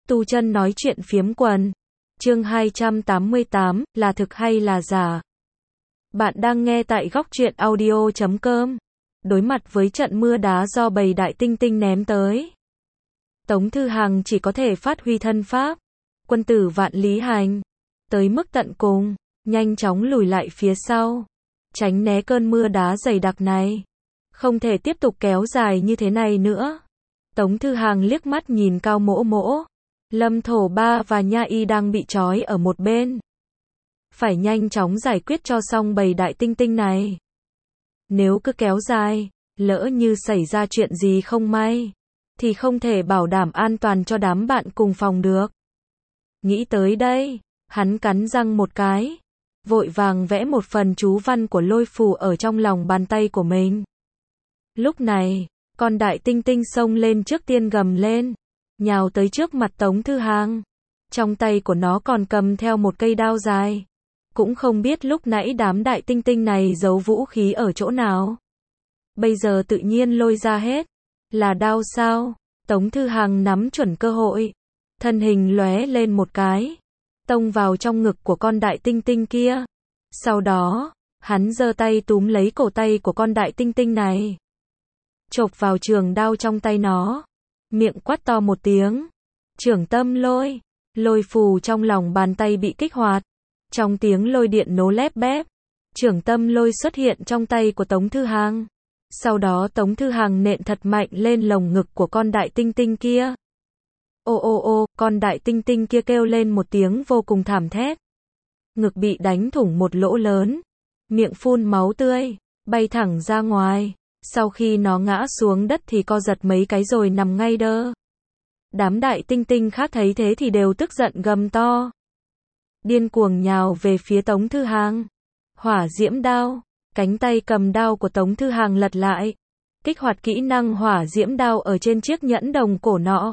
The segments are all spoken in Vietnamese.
Tu Chân nói chuyện phiếm quần. Chương 288, là thực hay là giả? Bạn đang nghe tại góc truyện audio.com. Đối mặt với trận mưa đá do bầy đại tinh tinh ném tới, Tống Thư Hằng chỉ có thể phát huy thân pháp quân tử vạn lý hành, tới mức tận cùng, nhanh chóng lùi lại phía sau, tránh né cơn mưa đá dày đặc này. Không thể tiếp tục kéo dài như thế này nữa. Tống Thư Hằng liếc mắt nhìn Cao Mỗ Mỗ, Lâm Thổ Ba và Nha Y đang bị trói ở một bên. Phải nhanh chóng giải quyết cho xong bầy đại tinh tinh này. Nếu cứ kéo dài, lỡ như xảy ra chuyện gì không may, thì không thể bảo đảm an toàn cho đám bạn cùng phòng được. Nghĩ tới đây, hắn cắn răng một cái, vội vàng vẽ một phần chú văn của lôi phù ở trong lòng bàn tay của mình. Lúc này, con đại tinh tinh xông lên trước tiên gầm lên, nhào tới trước mặt Tống Thư Hằng. Trong tay của nó còn cầm theo một cây đao dài. Cũng không biết lúc nãy đám đại tinh tinh này giấu vũ khí ở chỗ nào. Bây giờ tự nhiên lôi ra hết. Là đao sao? Tống Thư Hằng nắm chuẩn cơ hội, thân hình lóe lên một cái, tông vào trong ngực của con đại tinh tinh kia. Sau đó, hắn giơ tay túm lấy cổ tay của con đại tinh tinh này, chộp vào trường đao trong tay nó, miệng quát to một tiếng. Trưởng tâm lôi, lôi phù trong lòng bàn tay bị kích hoạt. Trong tiếng lôi điện nổ lép bép, trưởng tâm lôi xuất hiện trong tay của Tống Thư Hằng. Sau đó Tống Thư Hằng nện thật mạnh lên lồng ngực của con đại tinh tinh kia. Ô ô ô, con đại tinh tinh kia kêu lên một tiếng vô cùng thảm thét. Ngực bị đánh thủng một lỗ lớn, miệng phun máu tươi, bay thẳng ra ngoài. Sau khi nó ngã xuống đất thì co giật mấy cái rồi nằm ngay đơ. Đám đại tinh tinh khác thấy thế thì đều tức giận gầm to, điên cuồng nhào về phía Tống Thư Hằng. Hỏa diễm đao, cánh tay cầm đao của Tống Thư Hằng lật lại, kích hoạt kỹ năng hỏa diễm đao ở trên chiếc nhẫn đồng cổ nọ.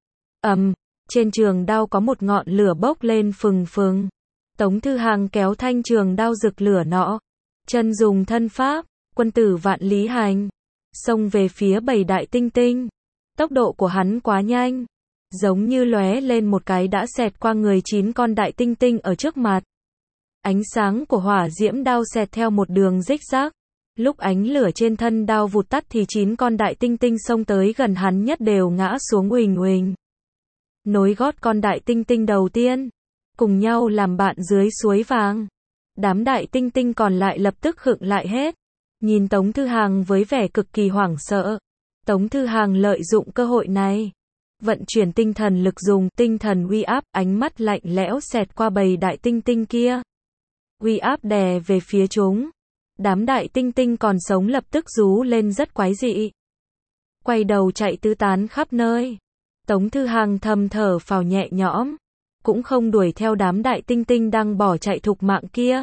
Trên trường đao có một ngọn lửa bốc lên phừng phừng. Tống Thư Hằng kéo thanh trường đao rực lửa nọ, chân dùng thân pháp quân tử vạn lý hành, xông về phía bầy đại tinh tinh. Tốc độ của hắn quá nhanh, giống như lóe lên một cái đã xẹt qua người 9 con đại tinh tinh ở trước mặt. Ánh sáng của hỏa diễm đao xẹt theo một đường rích rác. Lúc ánh lửa trên thân đao vụt tắt thì 9 con đại tinh tinh xông tới gần hắn nhất đều ngã xuống uỳnh uỳnh. Nối gót con đại tinh tinh đầu tiên, cùng nhau làm bạn dưới suối vàng. Đám đại tinh tinh còn lại lập tức khựng lại hết, nhìn Tống Thư Hằng với vẻ cực kỳ hoảng sợ. Tống Thư Hằng lợi dụng cơ hội này, vận chuyển tinh thần lực, dùng tinh thần uy áp, ánh mắt lạnh lẽo xẹt qua bầy đại tinh tinh kia. Uy áp đè về phía chúng. Đám đại tinh tinh còn sống lập tức rú lên rất quái dị, quay đầu chạy tứ tán khắp nơi. Tống Thư Hằng thầm thở phào nhẹ nhõm, cũng không đuổi theo đám đại tinh tinh đang bỏ chạy thục mạng kia.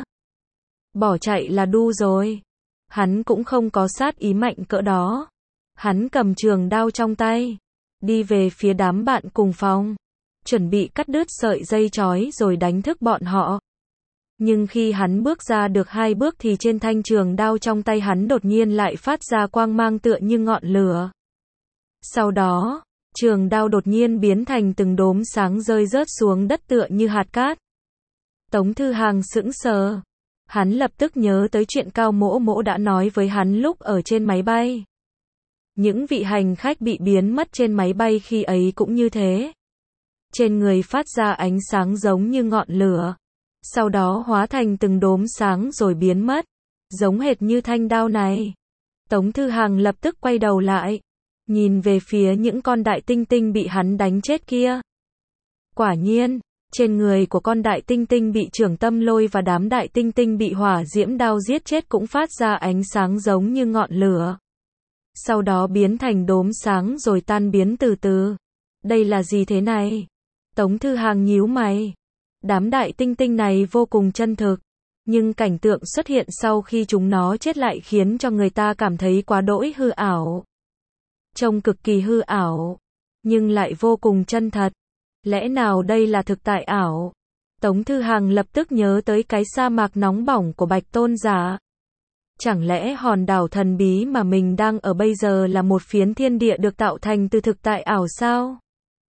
Bỏ chạy là đu rồi. Hắn cũng không có sát ý mạnh cỡ đó. Hắn cầm trường đao trong tay, đi về phía đám bạn cùng phòng, chuẩn bị cắt đứt sợi dây trói rồi đánh thức bọn họ. Nhưng khi hắn bước ra được 2 bước thì trên thanh trường đao trong tay hắn đột nhiên lại phát ra quang mang tựa như ngọn lửa. Sau đó, trường đao đột nhiên biến thành từng đốm sáng rơi rớt xuống đất tựa như hạt cát. Tống Thư Hằng sững sờ. Hắn lập tức nhớ tới chuyện Cao Mỗ Mỗ đã nói với hắn lúc ở trên máy bay. Những vị hành khách bị biến mất trên máy bay khi ấy cũng như thế. Trên người phát ra ánh sáng giống như ngọn lửa, sau đó hóa thành từng đốm sáng rồi biến mất, giống hệt như thanh đao này. Tống Thư Hằng lập tức quay đầu lại, nhìn về phía những con đại tinh tinh bị hắn đánh chết kia. Quả nhiên, trên người của con đại tinh tinh bị trưởng tâm lôi và đám đại tinh tinh bị hỏa diễm đao giết chết cũng phát ra ánh sáng giống như ngọn lửa, sau đó biến thành đốm sáng rồi tan biến từ từ. Đây là gì thế này? Tống Thư Hằng nhíu mày. Đám đại tinh tinh này vô cùng chân thực, nhưng cảnh tượng xuất hiện sau khi chúng nó chết lại khiến cho người ta cảm thấy quá đỗi hư ảo. Trông cực kỳ hư ảo, nhưng lại vô cùng chân thật. Lẽ nào đây là thực tại ảo? Tống Thư Hằng lập tức nhớ tới cái sa mạc nóng bỏng của Bạch Tôn Giả. Chẳng lẽ hòn đảo thần bí mà mình đang ở bây giờ là một phiến thiên địa được tạo thành từ thực tại ảo sao?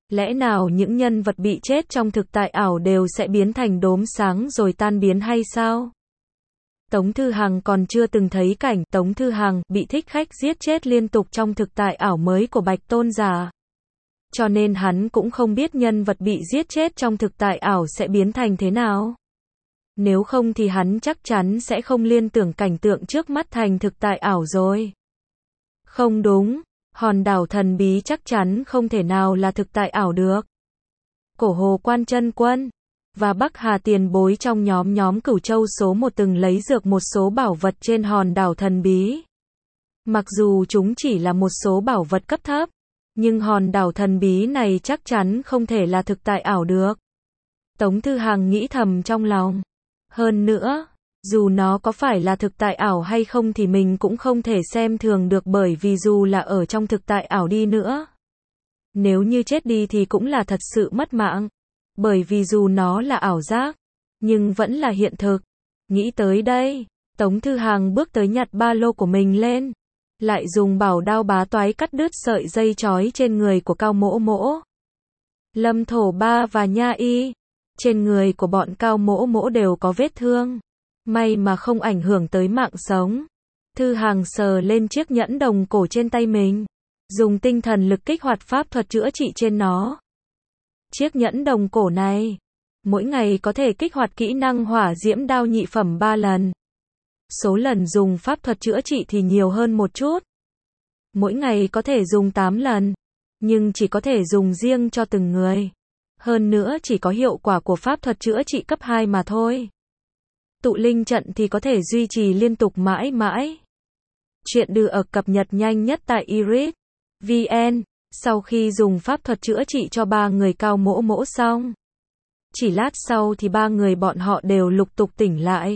Lẽ nào những nhân vật bị chết trong thực tại ảo đều sẽ biến thành đốm sáng rồi tan biến hay sao? Tống Thư Hằng còn chưa từng thấy cảnh Tống Thư Hằng bị thích khách giết chết liên tục trong thực tại ảo mới của Bạch Tôn giả. Cho nên hắn cũng không biết nhân vật bị giết chết trong thực tại ảo sẽ biến thành thế nào. Nếu không thì hắn chắc chắn sẽ không liên tưởng cảnh tượng trước mắt thành thực tại ảo rồi. Không đúng, hòn đảo thần bí chắc chắn không thể nào là thực tại ảo được. Cổ Hồ Quan Chân Quân và Bắc Hà Tiền Bối trong nhóm Cửu Châu số 1 từng lấy dược một số bảo vật trên hòn đảo thần bí. Mặc dù chúng chỉ là một số bảo vật cấp thấp, nhưng hòn đảo thần bí này chắc chắn không thể là thực tại ảo được. Tống Thư Hằng nghĩ thầm trong lòng. Hơn nữa, dù nó có phải là thực tại ảo hay không thì mình cũng không thể xem thường được, bởi vì dù là ở trong thực tại ảo đi nữa, nếu như chết đi thì cũng là thật sự mất mạng. Bởi vì dù nó là ảo giác, nhưng vẫn là hiện thực. Nghĩ tới đây, Tống Thư Hằng bước tới nhặt ba lô của mình lên, lại dùng bảo đao bá toái cắt đứt sợi dây trói trên người của Cao Mỗ Mỗ, Lâm Thổ Ba và Nha Y. Trên người của bọn Cao Mỗ Mỗ đều có vết thương, may mà không ảnh hưởng tới mạng sống. Thư Hằng sờ lên chiếc nhẫn đồng cổ trên tay mình, dùng tinh thần lực kích hoạt pháp thuật chữa trị trên nó. Chiếc nhẫn đồng cổ này, mỗi ngày có thể kích hoạt kỹ năng hỏa diễm đao nhị phẩm 3 lần. Số lần dùng pháp thuật chữa trị thì nhiều hơn một chút. Mỗi ngày có thể dùng 8 lần, nhưng chỉ có thể dùng riêng cho từng người. Hơn nữa chỉ có hiệu quả của pháp thuật chữa trị cấp 2 mà thôi. Tụ linh trận thì có thể duy trì liên tục mãi mãi. Chuyện được cập nhật nhanh nhất tại iris.vn. Sau khi dùng pháp thuật chữa trị cho 3 người Cao Mỗ Mỗ xong, chỉ lát sau thì 3 người bọn họ đều lục tục tỉnh lại.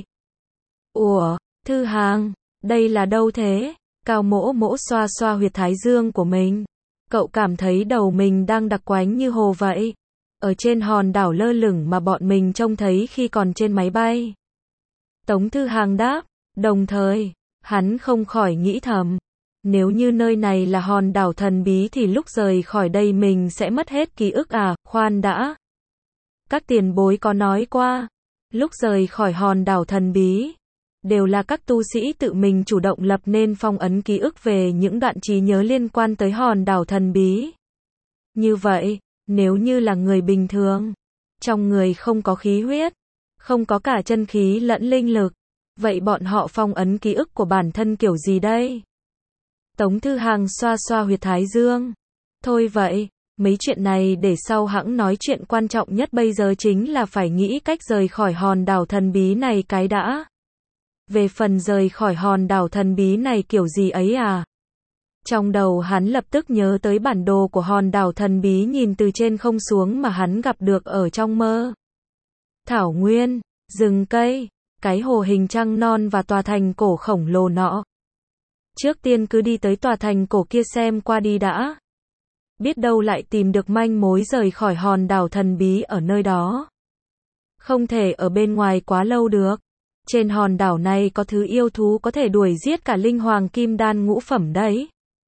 Ủa, Thư Hằng, đây là đâu thế? Cao Mỗ Mỗ xoa xoa huyệt thái dương của mình. Cậu cảm thấy đầu mình đang đặc quánh như hồ vậy. Ở trên hòn đảo lơ lửng mà bọn mình trông thấy khi còn trên máy bay. Tống Thư Hằng đáp, đồng thời, hắn không khỏi nghĩ thầm. Nếu như nơi này là hòn đảo thần bí thì lúc rời khỏi đây mình sẽ mất hết ký ức à, khoan đã. Các tiền bối có nói qua, lúc rời khỏi hòn đảo thần bí, đều là các tu sĩ tự mình chủ động lập nên phong ấn ký ức về những đoạn trí nhớ liên quan tới hòn đảo thần bí. Như vậy, nếu như là người bình thường, trong người không có khí huyết, không có cả chân khí lẫn linh lực, vậy bọn họ phong ấn ký ức của bản thân kiểu gì đây? Tống Thư Hằng xoa xoa huyệt thái dương. Thôi vậy, mấy chuyện này để sau hẵng nói, chuyện quan trọng nhất bây giờ chính là phải nghĩ cách rời khỏi hòn đảo thần bí này cái đã. Về phần rời khỏi hòn đảo thần bí này kiểu gì ấy à? Trong đầu hắn lập tức nhớ tới bản đồ của hòn đảo thần bí nhìn từ trên không xuống mà hắn gặp được ở trong mơ. Thảo nguyên, rừng cây, cái hồ hình trăng non và tòa thành cổ khổng lồ nọ. Trước tiên cứ đi tới tòa thành cổ kia xem qua đi đã. Biết đâu lại tìm được manh mối rời khỏi hòn đảo thần bí ở nơi đó. Không thể ở bên ngoài quá lâu được. Trên hòn đảo này có thứ yêu thú có thể đuổi giết cả linh hoàng kim đan ngũ phẩm đấy.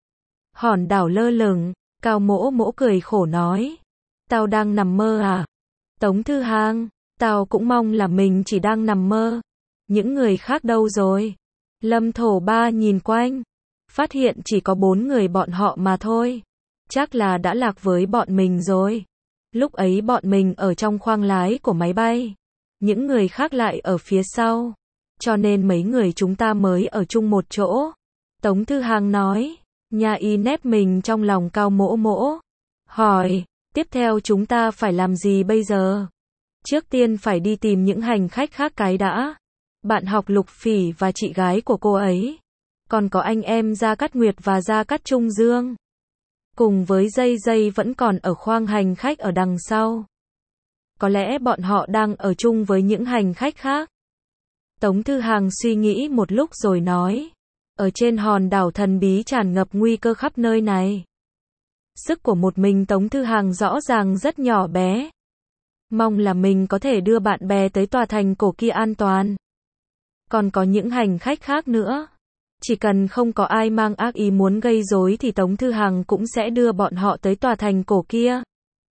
Hòn đảo lơ lửng, Cao Mỗ Mỗ cười khổ nói. Tao đang nằm mơ à? Tống Thư Hằng, tao cũng mong là mình chỉ đang nằm mơ. Những người khác đâu rồi? Lâm Thổ Ba nhìn quanh, phát hiện chỉ có 4 người bọn họ mà thôi. Chắc là đã lạc với bọn mình rồi. Lúc ấy bọn mình ở trong khoang lái của máy bay, những người khác lại ở phía sau, cho nên mấy người chúng ta mới ở chung một chỗ. Tống Thư Hằng nói. Nha Y nép mình trong lòng Cao Mỗ Mỗ, hỏi, tiếp theo chúng ta phải làm gì bây giờ? Trước tiên phải đi tìm những hành khách khác cái đã. Bạn học Lục Phỉ và chị gái của cô ấy, còn có anh em Gia Cát Nguyệt và Gia Cát Trung Dương, cùng với Dây Dây vẫn còn ở khoang hành khách ở đằng sau. Có lẽ bọn họ đang ở chung với những hành khách khác. Tống Thư Hằng suy nghĩ một lúc rồi nói, ở trên hòn đảo thần bí tràn ngập nguy cơ khắp nơi này. Sức của một mình Tống Thư Hằng rõ ràng rất nhỏ bé. Mong là mình có thể đưa bạn bè tới tòa thành cổ kia an toàn. Còn có những hành khách khác nữa. Chỉ cần không có ai mang ác ý muốn gây rối thì Tống Thư Hằng cũng sẽ đưa bọn họ tới tòa thành cổ kia.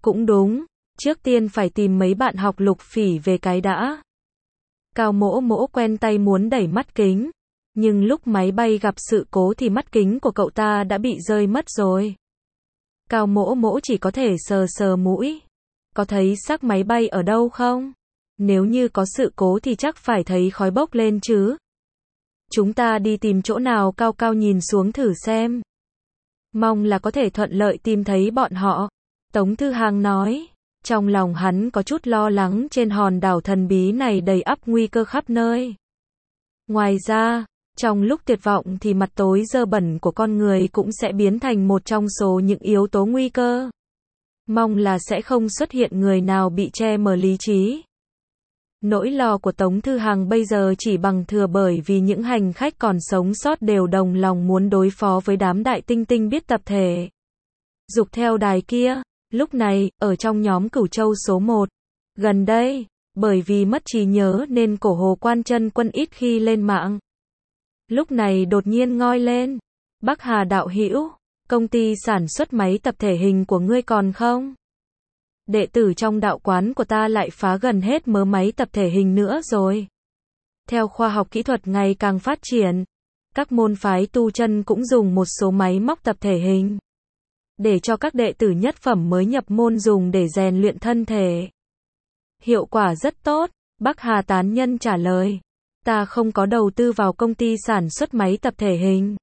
Cũng đúng, trước tiên phải tìm mấy bạn học Lục Phỉ về cái đã. Cao Mỗ Mỗ quen tay muốn đẩy mắt kính, nhưng lúc máy bay gặp sự cố thì mắt kính của cậu ta đã bị rơi mất rồi. Cao Mỗ Mỗ chỉ có thể sờ sờ mũi. Có thấy xác máy bay ở đâu không? Nếu như có sự cố thì chắc phải thấy khói bốc lên chứ. Chúng ta đi tìm chỗ nào cao cao nhìn xuống thử xem. Mong là có thể thuận lợi tìm thấy bọn họ. Tống Thư Hàng nói. Trong lòng hắn có chút lo lắng, trên hòn đảo thần bí này đầy ắp nguy cơ khắp nơi. Ngoài ra, trong lúc tuyệt vọng thì mặt tối dơ bẩn của con người cũng sẽ biến thành một trong số những yếu tố nguy cơ. Mong là sẽ không xuất hiện người nào bị che mờ lý trí. Nỗi lo của Tống Thư Hàng bây giờ chỉ bằng thừa bởi vì những hành khách còn sống sót đều đồng lòng muốn đối phó với đám đại tinh tinh biết tập thể. Dục theo đài kia, lúc này, ở trong nhóm Cửu Châu số 1. Gần đây, bởi vì mất trí nhớ nên Cổ Hồ Quan Chân Quân ít khi lên mạng. Lúc này đột nhiên ngoi lên. Bắc Hà đạo hữu, công ty sản xuất máy tập thể hình của ngươi còn không? Đệ tử trong đạo quán của ta lại phá gần hết mớ máy tập thể hình nữa rồi. Theo khoa học kỹ thuật ngày càng phát triển, các môn phái tu chân cũng dùng một số máy móc tập thể hình để cho các đệ tử nhất phẩm mới nhập môn dùng để rèn luyện thân thể. Hiệu quả rất tốt, Bắc Hà tán nhân trả lời. Ta không có đầu tư vào công ty sản xuất máy tập thể hình.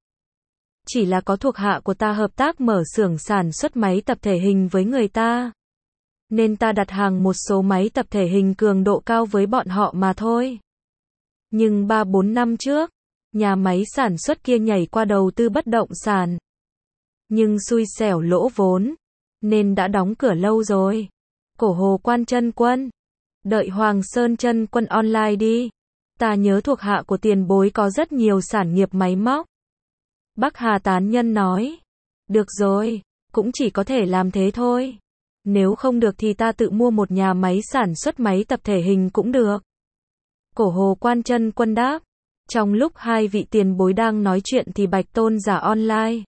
Chỉ là có thuộc hạ của ta hợp tác mở xưởng sản xuất máy tập thể hình với người ta. Nên ta đặt hàng một số máy tập thể hình cường độ cao với bọn họ mà thôi. Nhưng 3-4 năm trước, nhà máy sản xuất kia nhảy qua đầu tư bất động sản. Nhưng xui xẻo lỗ vốn, nên đã đóng cửa lâu rồi. Cổ Hồ Quan Chân Quân, đợi Hoàng Sơn Chân Quân online đi. Ta nhớ thuộc hạ của tiền bối có rất nhiều sản nghiệp máy móc. Bắc Hà tán nhân nói. Được rồi, cũng chỉ có thể làm thế thôi. Nếu không được thì ta tự mua một nhà máy sản xuất máy tập thể hình cũng được. Cổ Hồ Quan Chân Quân đáp. Trong lúc hai vị tiền bối đang nói chuyện thì Bạch Tôn Giả online.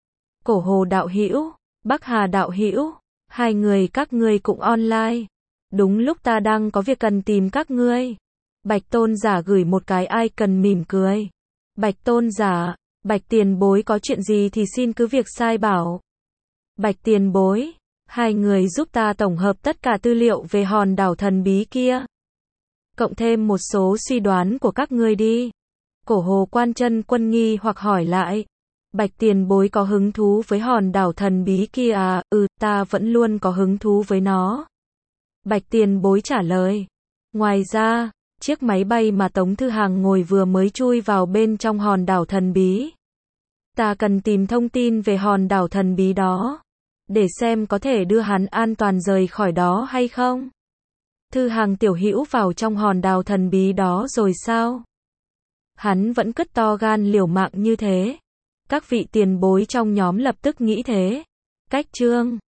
Cổ Hồ đạo hữu, Bắc Hà đạo hữu, hai người các ngươi cũng online. Đúng lúc ta đang có việc cần tìm các ngươi. Bạch Tôn Giả gửi một cái icon mỉm cười. Bạch Tôn Giả, Bạch tiền bối có chuyện gì thì xin cứ việc sai bảo. Bạch tiền bối, hai người giúp ta tổng hợp tất cả tư liệu về hòn đảo thần bí kia. Cộng thêm một số suy đoán của các ngươi đi. Cổ Hồ Quan Chân Quân nghi hoặc hỏi lại. Bạch tiền bối có hứng thú với hòn đảo thần bí kia à? Ta vẫn luôn có hứng thú với nó. Bạch tiền bối trả lời. Ngoài ra, chiếc máy bay mà Tống Thư Hàng ngồi vừa mới chui vào bên trong hòn đảo thần bí. Ta cần tìm thông tin về hòn đảo thần bí đó, để xem có thể đưa hắn an toàn rời khỏi đó hay không. Thư Hàng tiểu hữu vào trong hòn đảo thần bí đó rồi sao? Hắn vẫn cứ to gan liều mạng như thế. Các vị tiền bối trong nhóm lập tức nghĩ thế. Cách chương